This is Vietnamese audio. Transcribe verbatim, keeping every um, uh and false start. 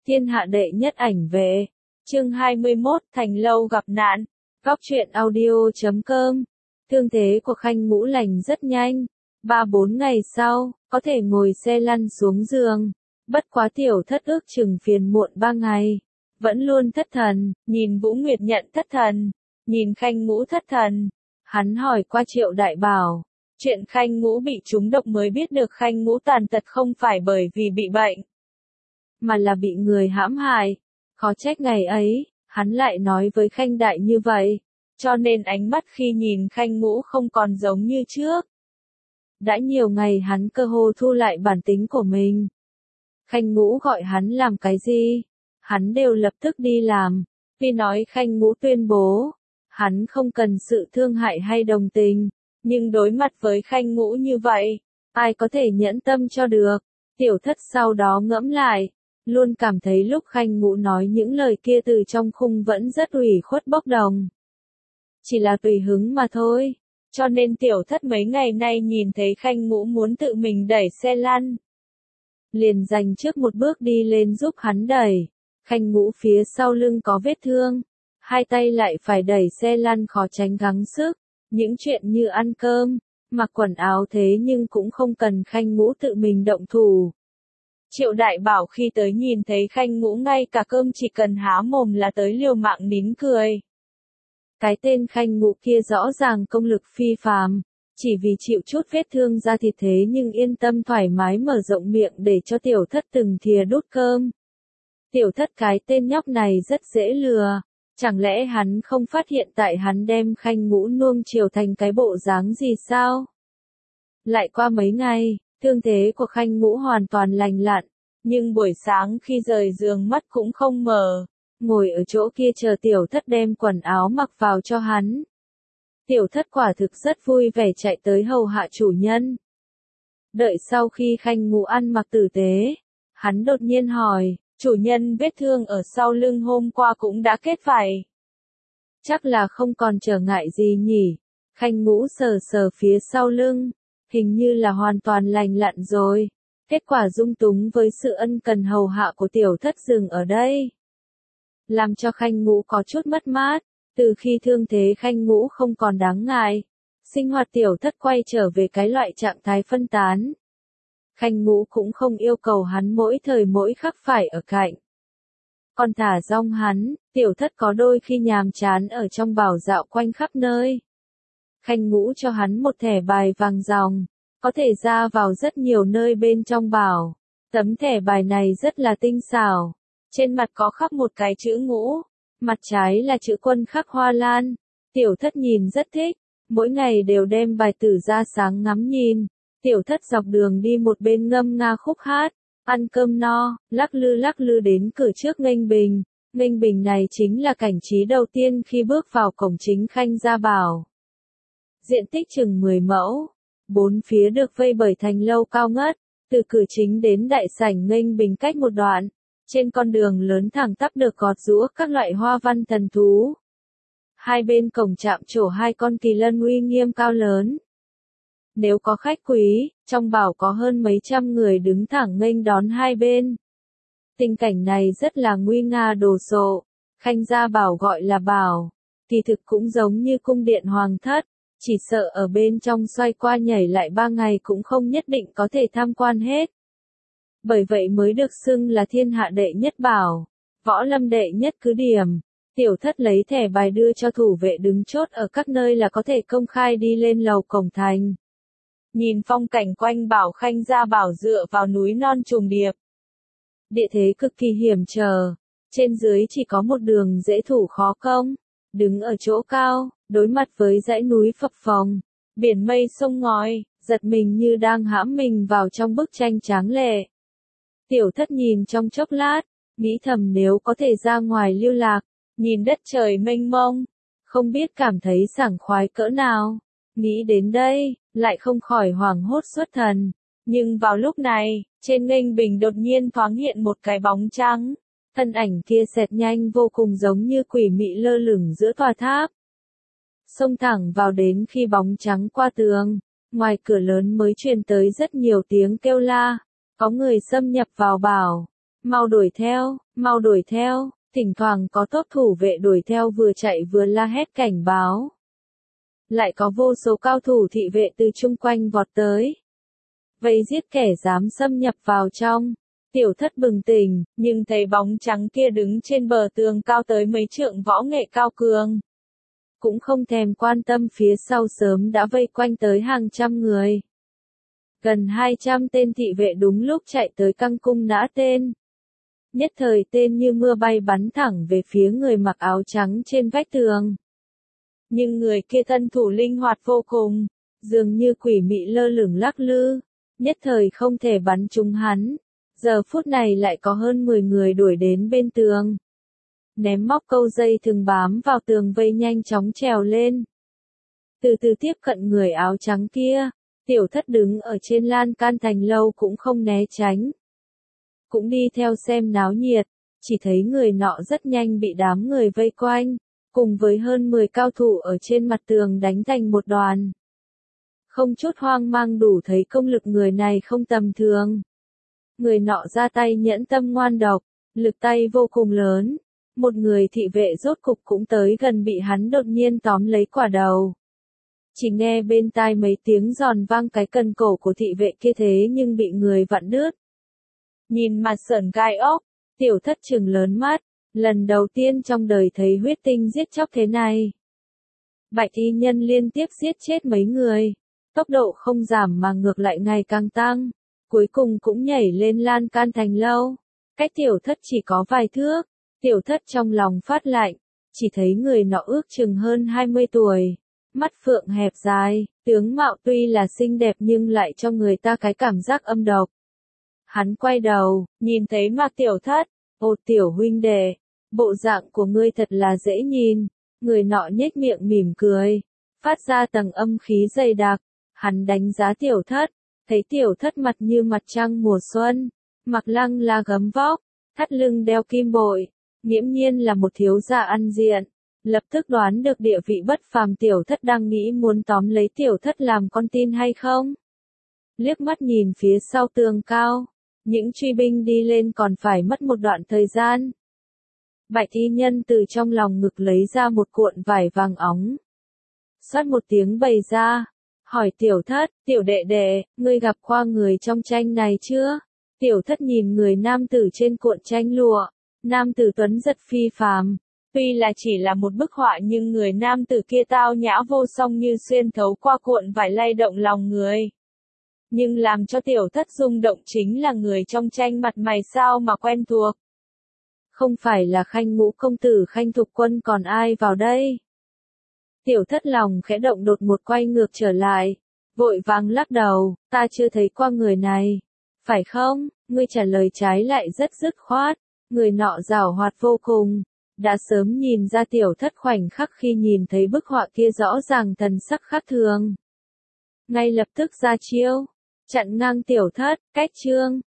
Thiên hạ đệ nhất ảnh vệ. Chương hai mươi mốt, Thành Lâu gặp nạn. Góc truyện audio chấm com. Thương thế của Khanh Ngũ lành rất nhanh. Ba bốn ngày sau, có thể ngồi xe lăn xuống giường. Bất quá tiểu thất ước chừng phiền muộn ba ngày. Vẫn luôn thất thần, nhìn Vũ Nguyệt Nhận thất thần. Nhìn Khanh Ngũ thất thần. Hắn hỏi qua Triệu Đại Bảo. Chuyện Khanh Ngũ bị trúng độc mới biết được Khanh Ngũ tàn tật không phải bởi vì bị bệnh, mà là bị người hãm hại. Khó trách ngày ấy, hắn lại nói với Khanh Đại như vậy. Cho nên ánh mắt khi nhìn Khanh Ngũ không còn giống như trước. Đã nhiều ngày hắn cơ hồ thu lại bản tính của mình. Khanh Ngũ gọi hắn làm cái gì, hắn đều lập tức đi làm. Tuy nói Khanh Ngũ tuyên bố, hắn không cần sự thương hại hay đồng tình, nhưng đối mặt với Khanh Ngũ như vậy, ai có thể nhẫn tâm cho được. Tiểu thất sau đó ngẫm lại, luôn cảm thấy lúc Khanh Ngũ nói những lời kia từ trong khung vẫn rất ủy khuất bốc đồng. Chỉ là tùy hứng mà thôi, cho nên tiểu thất mấy ngày nay nhìn thấy Khanh Ngũ muốn tự mình đẩy xe lăn, liền dành trước một bước đi lên giúp hắn đẩy. Khanh Ngũ phía sau lưng có vết thương, hai tay lại phải đẩy xe lăn khó tránh gắng sức. Những chuyện như ăn cơm, mặc quần áo thế nhưng cũng không cần Khanh Ngũ tự mình động thủ. Triệu Đại Bảo khi tới nhìn thấy Khanh Ngũ ngay cả cơm chỉ cần há mồm là tới liều mạng nín cười. Cái tên Khanh Ngũ kia rõ ràng công lực phi phàm, chỉ vì chịu chút vết thương da thịt thế nhưng yên tâm thoải mái mở rộng miệng để cho tiểu thất từng thìa đút cơm. Tiểu thất cái tên nhóc này rất dễ lừa. Chẳng lẽ hắn không phát hiện tại hắn đem Khanh Ngũ nuông chiều thành cái bộ dáng gì sao? Lại qua mấy ngày, thương thế của Khanh Ngũ hoàn toàn lành lặn, nhưng buổi sáng khi rời giường mắt cũng không mở, ngồi ở chỗ kia chờ tiểu thất đem quần áo mặc vào cho hắn. Tiểu thất quả thực rất vui vẻ chạy tới hầu hạ chủ nhân. Đợi sau khi Khanh Ngũ ăn mặc tử tế, hắn đột nhiên hỏi. Chủ nhân, vết thương ở sau lưng hôm qua cũng đã kết vảy. Chắc là không còn trở ngại gì nhỉ? Khanh Ngũ sờ sờ phía sau lưng, hình như là hoàn toàn lành lặn rồi. Kết quả dung túng với sự ân cần hầu hạ của tiểu thất dừng ở đây, làm cho Khanh Ngũ có chút mất mát. Từ khi thương thế Khanh Ngũ không còn đáng ngại, sinh hoạt tiểu thất quay trở về cái loại trạng thái phân tán. Khanh Ngũ cũng không yêu cầu hắn mỗi thời mỗi khắc phải ở cạnh. Còn thả rong hắn, tiểu thất có đôi khi nhàm chán ở trong bảo dạo quanh khắp nơi. Khanh Ngũ cho hắn một thẻ bài vàng ròng, có thể ra vào rất nhiều nơi bên trong bảo. Tấm thẻ bài này rất là tinh xảo, trên mặt có khắc một cái chữ Ngũ, mặt trái là chữ Quân khắc hoa lan. Tiểu thất nhìn rất thích, mỗi ngày đều đem bài tử ra sáng ngắm nhìn. Tiểu thất dọc đường đi một bên ngâm nga khúc hát, ăn cơm no, lắc lư lắc lư đến cửa trước nghênh bình. Nghênh bình này chính là cảnh trí đầu tiên khi bước vào cổng chính Khanh Gia Bảo. Diện tích chừng mười mẫu, bốn phía được vây bởi thành lâu cao ngất, từ cửa chính đến đại sảnh nghênh bình cách một đoạn. Trên con đường lớn thẳng tắp được gọt giũa các loại hoa văn thần thú. Hai bên cổng chạm trổ hai con kỳ lân uy nghiêm cao lớn. Nếu có khách quý, trong bảo có hơn mấy trăm người đứng thẳng nghênh đón hai bên. Tình cảnh này rất là nguy nga đồ sộ. Khanh Gia Bảo gọi là bảo, kỳ thực cũng giống như cung điện hoàng thất, chỉ sợ ở bên trong xoay qua nhảy lại ba ngày cũng không nhất định có thể tham quan hết. Bởi vậy mới được xưng là thiên hạ đệ nhất bảo, võ lâm đệ nhất cứ điểm. Tiểu thất lấy thẻ bài đưa cho thủ vệ đứng chốt ở các nơi là có thể công khai đi lên lầu cổng thành. Nhìn phong cảnh quanh bảo Khanh Gia Bảo dựa vào núi non trùng điệp. Địa thế cực kỳ hiểm trở, trên dưới chỉ có một đường dễ thủ khó công. Đứng ở chỗ cao, đối mặt với dãy núi phập phồng, biển mây sông ngòi, giật mình như đang hãm mình vào trong bức tranh tráng lệ. Tiểu thất nhìn trong chốc lát, nghĩ thầm nếu có thể ra ngoài lưu lạc, nhìn đất trời mênh mông, không biết cảm thấy sảng khoái cỡ nào. Nghĩ đến đây, lại không khỏi hoảng hốt xuất thần. Nhưng vào lúc này, trên nghênh bình đột nhiên thoáng hiện một cái bóng trắng. Thân ảnh kia xẹt nhanh vô cùng giống như quỷ mị lơ lửng giữa tòa tháp. Xông thẳng vào đến khi bóng trắng qua tường, ngoài cửa lớn mới truyền tới rất nhiều tiếng kêu la. Có người xâm nhập vào bảo. mau đuổi theo, mau đuổi theo, thỉnh thoảng có tốt thủ vệ đuổi theo vừa chạy vừa la hét cảnh báo. Lại có vô số cao thủ thị vệ từ chung quanh vọt tới. Vây giết kẻ dám xâm nhập vào trong. Tiểu thất bừng tỉnh, nhưng thấy bóng trắng kia đứng trên bờ tường cao tới mấy trượng võ nghệ cao cường. Cũng không thèm quan tâm phía sau sớm đã vây quanh tới hàng trăm người. Gần hai trăm tên thị vệ đúng lúc chạy tới căng cung nã tên. Nhất thời tên như mưa bay bắn thẳng về phía người mặc áo trắng trên vách tường. Nhưng người kia thân thủ linh hoạt vô cùng, dường như quỷ mị lơ lửng lắc lư, nhất thời không thể bắn trúng hắn. Giờ phút này lại có hơn mười người đuổi đến bên tường. Ném móc câu dây thừng bám vào tường vây nhanh chóng trèo lên. Từ từ tiếp cận người áo trắng kia, tiểu thất đứng ở trên lan can thành lâu cũng không né tránh. Cũng đi theo xem náo nhiệt, chỉ thấy người nọ rất nhanh bị đám người vây quanh, cùng với hơn mười cao thủ ở trên mặt tường đánh thành một đoàn. Không chút hoang mang đủ thấy công lực người này không tầm thường. Người nọ ra tay nhẫn tâm ngoan độc, lực tay vô cùng lớn. Một người thị vệ rốt cục cũng tới gần bị hắn đột nhiên tóm lấy quả đầu. Chỉ nghe bên tai mấy tiếng giòn vang cái cần cổ của thị vệ kia thế nhưng bị người vặn đứt. Nhìn mặt sởn gai ốc, tiểu thất trừng lớn mắt, lần đầu tiên trong đời thấy huyết tinh giết chóc thế này. Bạch y nhân liên tiếp giết chết mấy người, tốc độ không giảm mà ngược lại ngày càng tăng, cuối cùng cũng nhảy lên lan can thành lâu, cách tiểu thất chỉ có vài thước, tiểu thất trong lòng phát lạnh, chỉ thấy người nọ ước chừng hơn hai mươi tuổi, mắt phượng hẹp dài, tướng mạo tuy là xinh đẹp nhưng lại cho người ta cái cảm giác âm độc. Hắn quay đầu, nhìn thấy Mạc Tiểu Thất, "Ô tiểu huynh đệ, bộ dạng của ngươi thật là dễ nhìn." Người nọ nhếch miệng mỉm cười, phát ra tầng âm khí dày đặc. Hắn đánh giá Tiểu Thất, thấy Tiểu Thất mặt như mặt trăng mùa xuân, mặc lăng la gấm vóc, thắt lưng đeo kim bội, nghiễm nhiên là một thiếu gia ăn diện, lập tức đoán được địa vị bất phàm. Tiểu Thất đang nghĩ muốn tóm lấy Tiểu Thất làm con tin hay không. Liếc mắt nhìn phía sau tường cao, những truy binh đi lên còn phải mất một đoạn thời gian. Bạch y nhân từ trong lòng ngực lấy ra một cuộn vải vàng óng. Xoát một tiếng bày ra, hỏi Tiểu Thất, "Tiểu đệ đệ, ngươi gặp qua người trong tranh này chưa?" Tiểu Thất nhìn người nam tử trên cuộn tranh lụa, nam tử tuấn giật phi phàm, tuy là chỉ là một bức họa nhưng người nam tử kia tao nhã vô song như xuyên thấu qua cuộn vải lay động lòng người. Nhưng làm cho Tiểu Thất rung động chính là người trong tranh mặt mày sao mà quen thuộc. Không phải là Khanh Ngũ công tử Khanh Thục Quân còn ai vào đây? Tiểu Thất lòng khẽ động đột một quay ngược trở lại, vội vàng lắc đầu, "Ta chưa thấy qua người này." "Phải không?" Ngươi trả lời trái lại rất dứt khoát. Người nọ giảo hoạt vô cùng, đã sớm nhìn ra Tiểu Thất khoảnh khắc khi nhìn thấy bức họa kia rõ ràng thần sắc khác thường. Ngay lập tức ra chiêu, chặn ngang Tiểu Thất, cách chương.